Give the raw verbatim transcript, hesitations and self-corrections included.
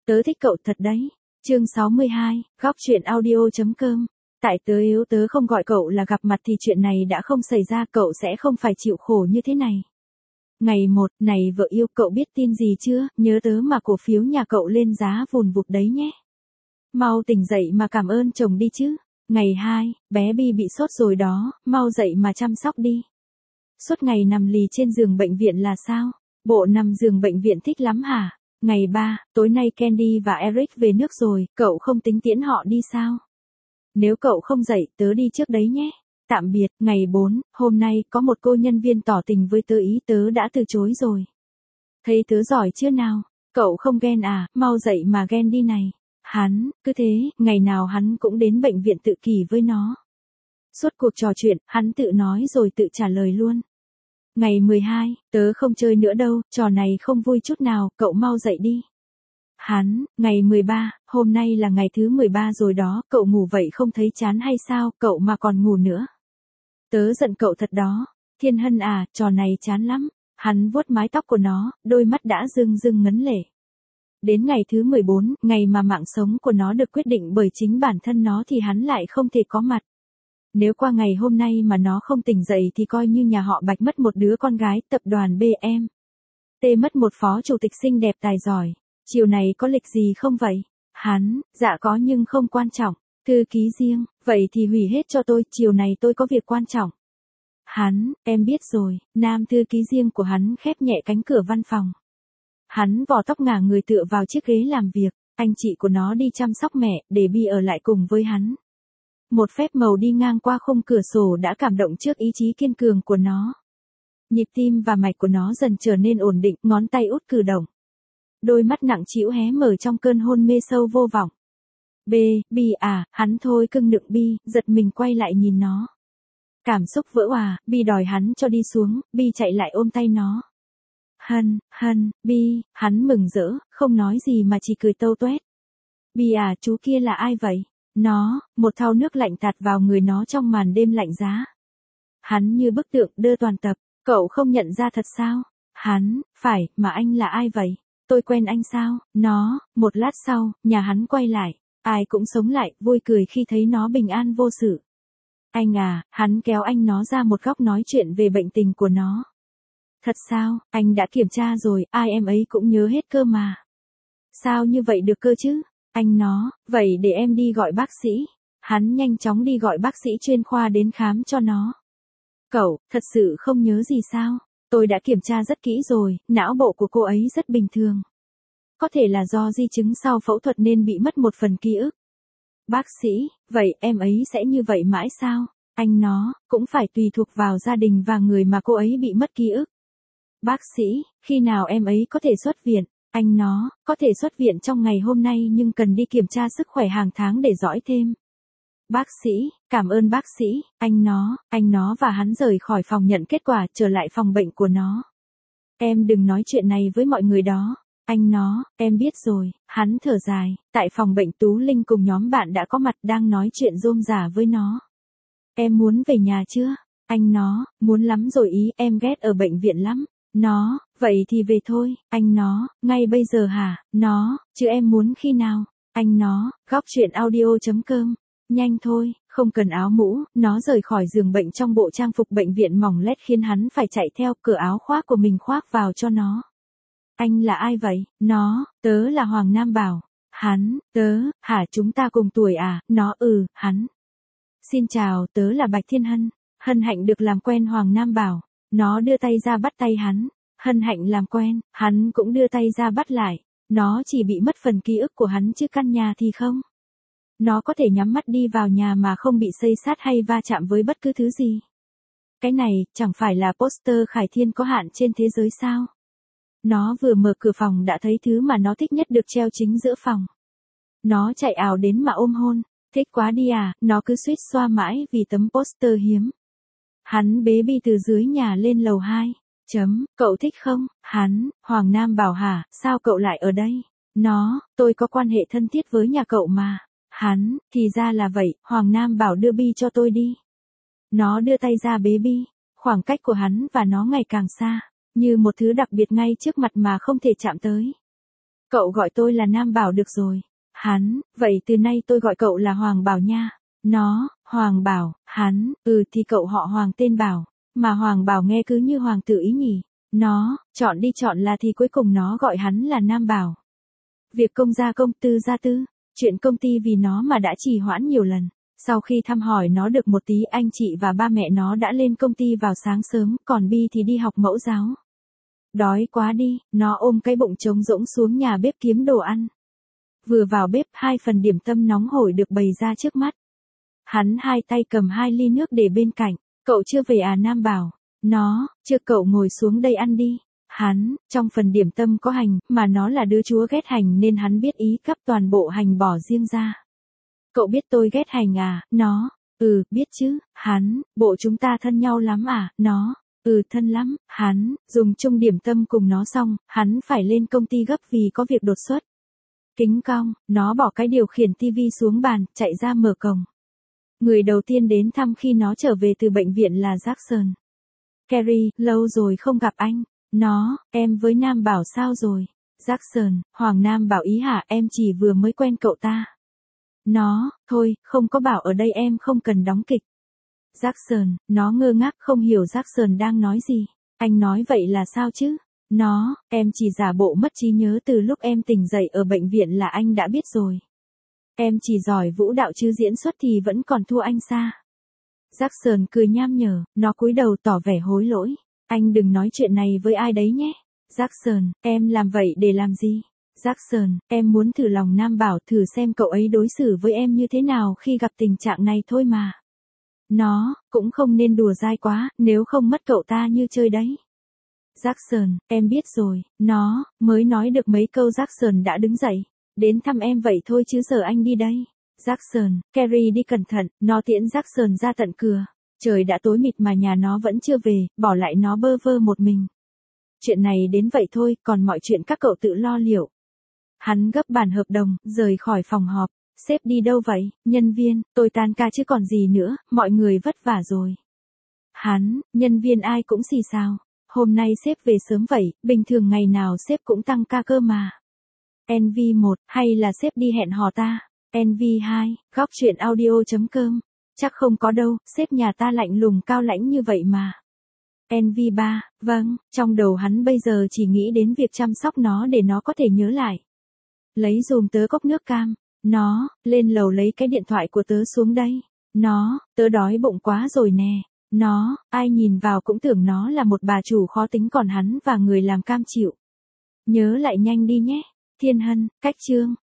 Tớ thích cậu thật đấy. Chương sáu mươi hai, góc truyện audio.com. Tại tớ yếu tớ không gọi cậu là gặp mặt thì chuyện này đã không xảy ra, cậu sẽ không phải chịu khổ như thế này. Ngày một, này vợ yêu, cậu biết tin gì chưa, nhớ tớ mà cổ phiếu nhà cậu lên giá vùn vụt đấy nhé. Mau tỉnh dậy mà cảm ơn chồng đi chứ. Ngày hai, bé Bi bị sốt rồi đó, mau dậy mà chăm sóc đi. Suốt ngày nằm lì trên giường bệnh viện là sao? Bộ nằm giường bệnh viện thích lắm hả? Ngày ba, tối nay Candy và Eric về nước rồi, cậu không tính tiễn họ đi sao? Nếu cậu không dậy, tớ đi trước đấy nhé. Tạm biệt. Ngày bốn, hôm nay có một cô nhân viên tỏ tình với tớ, ý tớ đã từ chối rồi. Thấy tớ giỏi chưa nào? Cậu không ghen à, mau dậy mà ghen đi này. Hắn, cứ thế, ngày nào hắn cũng đến bệnh viện tự kỷ với nó. Suốt cuộc trò chuyện, hắn tự nói rồi tự trả lời luôn. Ngày mười hai, tớ không chơi nữa đâu, trò này không vui chút nào, cậu mau dậy đi. Hắn, ngày mười ba, hôm nay là ngày thứ mười ba rồi đó, cậu ngủ vậy không thấy chán hay sao, cậu mà còn ngủ nữa. Tớ giận cậu thật đó. Thiên Hân à, trò này chán lắm. Hắn vuốt mái tóc của nó, đôi mắt đã rưng rưng ngấn lệ. Đến ngày thứ mười bốn, ngày mà mạng sống của nó được quyết định bởi chính bản thân nó thì hắn lại không thể có mặt. Nếu qua ngày hôm nay mà nó không tỉnh dậy thì coi như nhà họ Bạch mất một đứa con gái, tập đoàn bê em tê mất một phó chủ tịch xinh đẹp tài giỏi. Chiều này có lịch gì không vậy? Hắn, dạ có nhưng không quan trọng. Thư ký riêng, vậy thì hủy hết cho tôi, chiều này tôi có việc quan trọng. Hắn, em biết rồi. Nam thư ký riêng của hắn khép nhẹ cánh cửa văn phòng. Hắn vò tóc ngả người tựa vào chiếc ghế làm việc, anh chị của nó đi chăm sóc mẹ, để Bi ở lại cùng với hắn. Một phép màu đi ngang qua khung cửa sổ đã cảm động trước ý chí kiên cường của nó. Nhịp tim và mạch của nó dần trở nên ổn định, ngón tay út cử động. Đôi mắt nặng trĩu hé mở trong cơn hôn mê sâu vô vọng. B, Bi à, hắn thôi cưng nựng Bi, giật mình quay lại nhìn nó. Cảm xúc vỡ òa, Bi đòi hắn cho đi xuống, Bi chạy lại ôm tay nó. Hân, Hân, Bi, hắn mừng rỡ, không nói gì mà chỉ cười tâu tuét. Bi à, chú kia là ai vậy? Nó, một thau nước lạnh tạt vào người nó trong màn đêm lạnh giá. Hắn như bức tượng đơ toàn tập, cậu không nhận ra thật sao? Hắn, phải, mà anh là ai vậy? Tôi quen anh sao? Nó, một lát sau, nhà hắn quay lại, ai cũng sống lại, vui cười khi thấy nó bình an vô sự. Anh à, hắn kéo anh nó ra một góc nói chuyện về bệnh tình của nó. Thật sao, anh đã kiểm tra rồi, ai em ấy cũng nhớ hết cơ mà. Sao như vậy được cơ chứ? Anh nó, vậy để em đi gọi bác sĩ. Hắn nhanh chóng đi gọi bác sĩ chuyên khoa đến khám cho nó. Cậu, thật sự không nhớ gì sao? Tôi đã kiểm tra rất kỹ rồi, não bộ của cô ấy rất bình thường. Có thể là do di chứng sau phẫu thuật nên bị mất một phần ký ức. Bác sĩ, vậy em ấy sẽ như vậy mãi sao? Anh nó, cũng phải tùy thuộc vào gia đình và người mà cô ấy bị mất ký ức. Bác sĩ, khi nào em ấy có thể xuất viện? Anh nó, có thể xuất viện trong ngày hôm nay nhưng cần đi kiểm tra sức khỏe hàng tháng để dõi thêm. Bác sĩ, cảm ơn bác sĩ. Anh nó, anh nó và hắn rời khỏi phòng nhận kết quả, trở lại phòng bệnh của nó. Em đừng nói chuyện này với mọi người đó. Anh nó, em biết rồi. Hắn thở dài. Tại phòng bệnh Tú Linh cùng nhóm bạn đã có mặt đang nói chuyện rôm rả với nó. Em muốn về nhà chưa? Anh nó, muốn lắm rồi ý, em ghét ở bệnh viện lắm. Nó, vậy thì về thôi. Anh nó, ngay bây giờ hả? Nó, chứ em muốn khi nào? Anh nó, góc truyện audio.com. Nhanh thôi, không cần áo mũ, nó rời khỏi giường bệnh trong bộ trang phục bệnh viện mỏng lét khiến hắn phải chạy theo, cửa áo khoác của mình khoác vào cho nó. Anh là ai vậy? Nó, tớ là Hoàng Nam Bảo. Hắn, tớ, hả chúng ta cùng tuổi à? Nó ừ, hắn. Xin chào, tớ là Bạch Thiên Hân. Hân hạnh được làm quen Hoàng Nam Bảo. Nó đưa tay ra bắt tay hắn. Hân hạnh làm quen, hắn cũng đưa tay ra bắt lại. Nó chỉ bị mất phần ký ức của hắn chứ căn nhà thì không. Nó có thể nhắm mắt đi vào nhà mà không bị xây xát hay va chạm với bất cứ thứ gì. Cái này, chẳng phải là poster Khải Thiên có hạn trên thế giới sao? Nó vừa mở cửa phòng đã thấy thứ mà nó thích nhất được treo chính giữa phòng. Nó chạy ào đến mà ôm hôn. Thích quá đi à, nó cứ suýt xoa mãi vì tấm poster hiếm. Hắn bế Bi từ dưới nhà lên lầu hai. Chấm, cậu thích không? Hắn, Hoàng Nam Bảo hả, sao cậu lại ở đây? Nó, tôi có quan hệ thân thiết với nhà cậu mà. Hắn, thì ra là vậy, Hoàng Nam Bảo đưa Bi cho tôi đi. Nó đưa tay ra bế Bi, khoảng cách của hắn và nó ngày càng xa, như một thứ đặc biệt ngay trước mặt mà không thể chạm tới. Cậu gọi tôi là Nam Bảo được rồi. Hắn, vậy từ nay tôi gọi cậu là Hoàng Bảo nha. Nó, Hoàng Bảo, hắn, ừ thì cậu họ Hoàng tên Bảo, mà Hoàng Bảo nghe cứ như Hoàng tử ý nhỉ. Nó, chọn đi chọn là thì cuối cùng nó gọi hắn là Nam Bảo. Việc công gia công, tư gia tư, chuyện công ty vì nó mà đã trì hoãn nhiều lần. Sau khi thăm hỏi nó được một tí, anh chị và ba mẹ nó đã lên công ty vào sáng sớm, còn Bi thì đi học mẫu giáo. Đói quá đi, nó ôm cái bụng trống rỗng xuống nhà bếp kiếm đồ ăn. Vừa vào bếp, hai phần điểm tâm nóng hổi được bày ra trước mắt. Hắn hai tay cầm hai ly nước để bên cạnh. Cậu chưa về à Nam Bảo? Nó, chưa, cậu ngồi xuống đây ăn đi. Hắn, trong phần điểm tâm có hành, mà nó là đứa chúa ghét hành nên hắn biết ý cắp toàn bộ hành bỏ riêng ra. Cậu biết tôi ghét hành à? Nó, ừ, biết chứ. Hắn, bộ chúng ta thân nhau lắm à? Nó, ừ, thân lắm. Hắn, dùng chung điểm tâm cùng nó xong, hắn phải lên công ty gấp vì có việc đột xuất. Kính cong, nó bỏ cái điều khiển tivi xuống bàn, chạy ra mở cổng. Người đầu tiên đến thăm khi nó trở về từ bệnh viện là Jackson. Carrie, lâu rồi không gặp anh. Nó, em với Nam Bảo sao rồi? Jackson, Hoàng Nam Bảo ý hả, em chỉ vừa mới quen cậu ta. Nó, thôi, không có Bảo ở đây em không cần đóng kịch. Jackson, nó ngơ ngác không hiểu Jackson đang nói gì. Anh nói vậy là sao chứ? Nó, em chỉ giả bộ mất trí nhớ từ lúc em tỉnh dậy ở bệnh viện là anh đã biết rồi. Em chỉ giỏi vũ đạo chứ diễn xuất thì vẫn còn thua anh xa. Jackson cười nham nhở, nó cúi đầu tỏ vẻ hối lỗi. Anh đừng nói chuyện này với ai đấy nhé. Jackson, em làm vậy để làm gì? Jackson, em muốn thử lòng Nam Bảo, thử xem cậu ấy đối xử với em như thế nào khi gặp tình trạng này thôi mà. Nó, cũng không nên đùa dai quá, nếu không mất cậu ta như chơi đấy. Jackson, em biết rồi. Nó, mới nói được mấy câu Jackson đã đứng dậy. Đến thăm em vậy thôi chứ giờ anh đi đây. Jackson, Carrie đi cẩn thận, nó tiễn Jackson ra tận cửa. Trời đã tối mịt mà nhà nó vẫn chưa về, bỏ lại nó bơ vơ một mình. Chuyện này đến vậy thôi, còn mọi chuyện các cậu tự lo liệu. Hắn gấp bản hợp đồng, rời khỏi phòng họp. Sếp đi đâu vậy? Nhân viên, tôi tan ca chứ còn gì nữa, mọi người vất vả rồi. Hắn, nhân viên ai cũng xì xào. Hôm nay sếp về sớm vậy, bình thường ngày nào sếp cũng tăng ca cơ mà. en vê một, hay là sếp đi hẹn hò ta? en vê hai, góc truyện audio chấm com. Chắc không có đâu, sếp nhà ta lạnh lùng cao lãnh như vậy mà. en vê ba, vâng, trong đầu hắn bây giờ chỉ nghĩ đến việc chăm sóc nó để nó có thể nhớ lại. Lấy dùm tớ cốc nước cam. Nó, lên lầu lấy cái điện thoại của tớ xuống đây. Nó, tớ đói bụng quá rồi nè. Nó, ai nhìn vào cũng tưởng nó là một bà chủ khó tính còn hắn và người làm cam chịu. Nhớ lại nhanh đi nhé. Thiên Hân, cách chương.